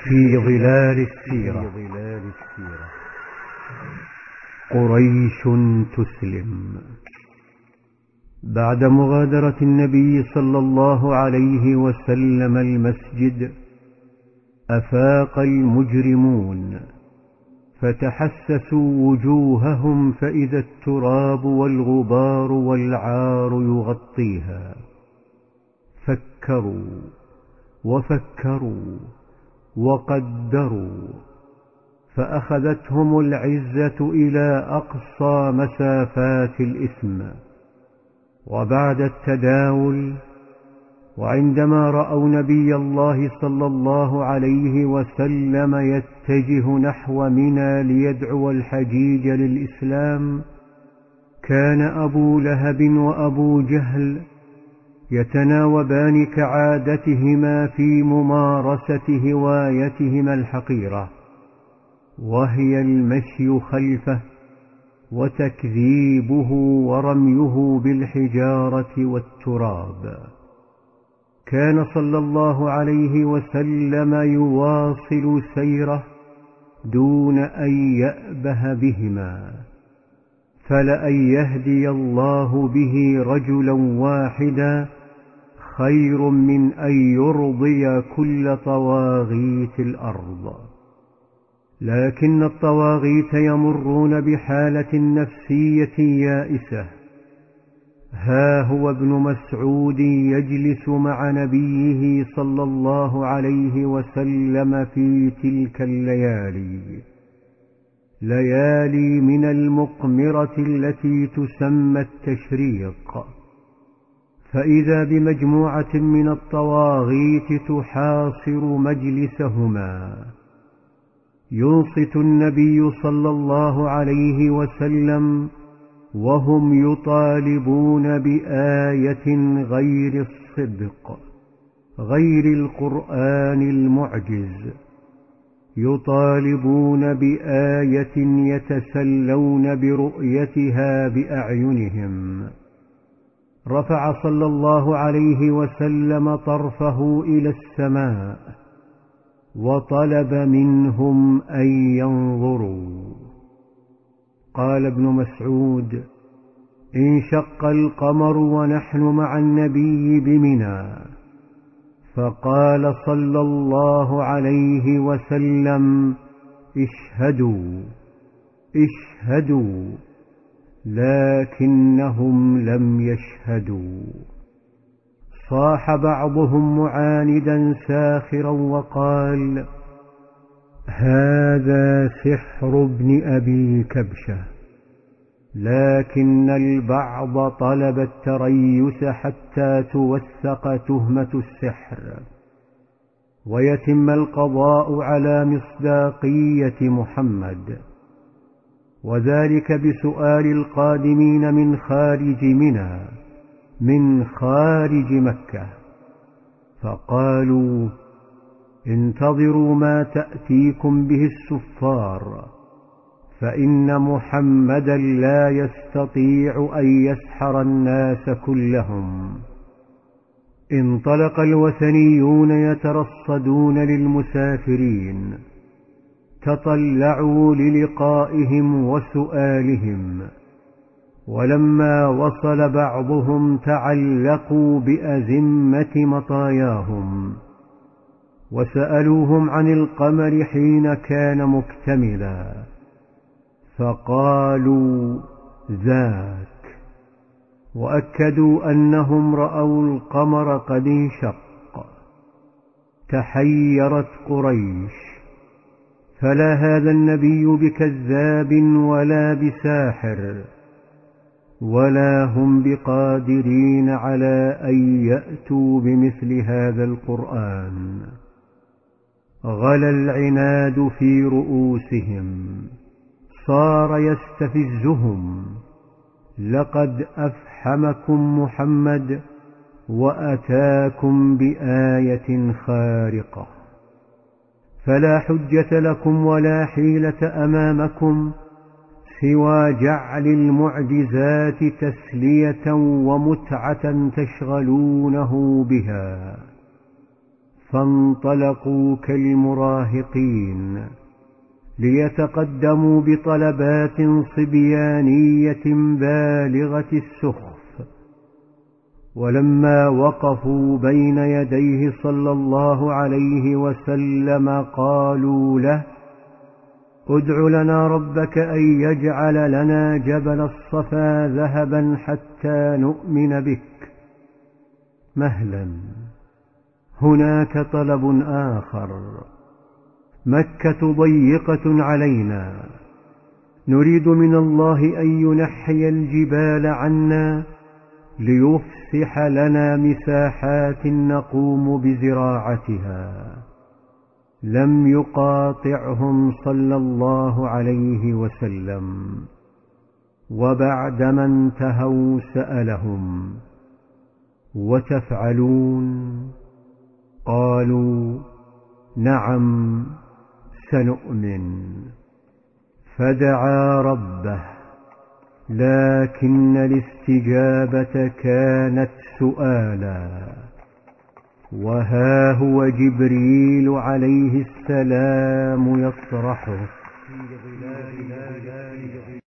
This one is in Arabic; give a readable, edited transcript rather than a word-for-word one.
في ظلال السيرة. قريش تسلم. بعد مغادرة النبي صلى الله عليه وسلم المسجد، أفاق المجرمون فتحسسوا وجوههم فإذا التراب والغبار والعار يغطيها. فكروا وفكروا وقدروا، فأخذتهم العزة إلى أقصى مسافات الإثم. وبعد التداول، وعندما رأوا نبي الله صلى الله عليه وسلم يتجه نحو منى ليدعو الحجيج للإسلام، كان أبو لهب وأبو جهل يتناوبان كعادتهما في ممارسة هوايتهما الحقيرة، وهي المشي خلفه وتكذيبه ورميه بالحجارة والتراب. كان صلى الله عليه وسلم يواصل سيره دون أن يأبه بهما، فلأن يهدي الله به رجلا واحدا خير من أن يرضي كل طواغيت الأرض. لكن الطواغيت يمرون بحالة نفسية يائسة. ها هو ابن مسعود يجلس مع نبيه صلى الله عليه وسلم في تلك ليالي من المقمرة التي تسمى التشريق، فإذا بمجموعة من الطواغيت تحاصر مجلسهما. ينصت النبي صلى الله عليه وسلم وهم يطالبون بآية غير الصدق، غير القرآن المعجز، يطالبون بآية يتسلون برؤيتها بأعينهم. رفع صلى الله عليه وسلم طرفه إلى السماء وطلب منهم أن ينظروا. قال ابن مسعود: انشق القمر ونحن مع النبي بمنى، فقال صلى الله عليه وسلم: اشهدوا اشهدوا، لكنهم لم يشهدوا. صاح بعضهم معاندا ساخرا وقال: هذا سحر ابن أبي كبشة. لكن البعض طلب التريث حتى توثق تهمة السحر ويتم القضاء على مصداقية محمد، وذلك بسؤال القادمين من خارج منى، من خارج مكة. فقالوا: انتظروا ما تأتيكم به السفار، فإن محمدا لا يستطيع أن يسحر الناس كلهم. انطلق الوثنيون يترصدون للمسافرين، تطلعوا للقائهم وسؤالهم، ولما وصل بعضهم تعلقوا بأزمة مطاياهم وسألوهم عن القمر حين كان مكتملا، فقالوا: ذاك، وأكدوا أنهم رأوا القمر قد انشق. تحيرت قريش، فلا هذا النبي بكذاب ولا بساحر، ولا هم بقادرين على أن يأتوا بمثل هذا القرآن. غلا العناد في رؤوسهم، صار يستفزهم: لقد أفحمكم محمد وأتاكم بآية خارقة، فلا حجة لكم ولا حيلة أمامكم سوى جعل المعجزات تسلية ومتعة تشغلونه بها. فانطلقوا كالمراهقين ليتقدموا بطلبات صبيانية بالغة السخف. ولما وقفوا بين يديه صلى الله عليه وسلم قالوا له: ادع لنا ربك أن يجعل لنا جبل الصفا ذهبا حتى نؤمن بك. مهلا، هناك طلب آخر. مكة ضيقة علينا، نريد من الله أن ينحي الجبال عنا ليفسح لنا مساحات نقوم بزراعتها. لم يقاطعهم صلى الله عليه وسلم، وبعدما انتهوا سألهم: وتفعلون؟ قالوا: نعم، سنؤمن. فدعا ربه، لكن الاستجابة كانت سؤالا. وها هو جبريل عليه السلام يطرحه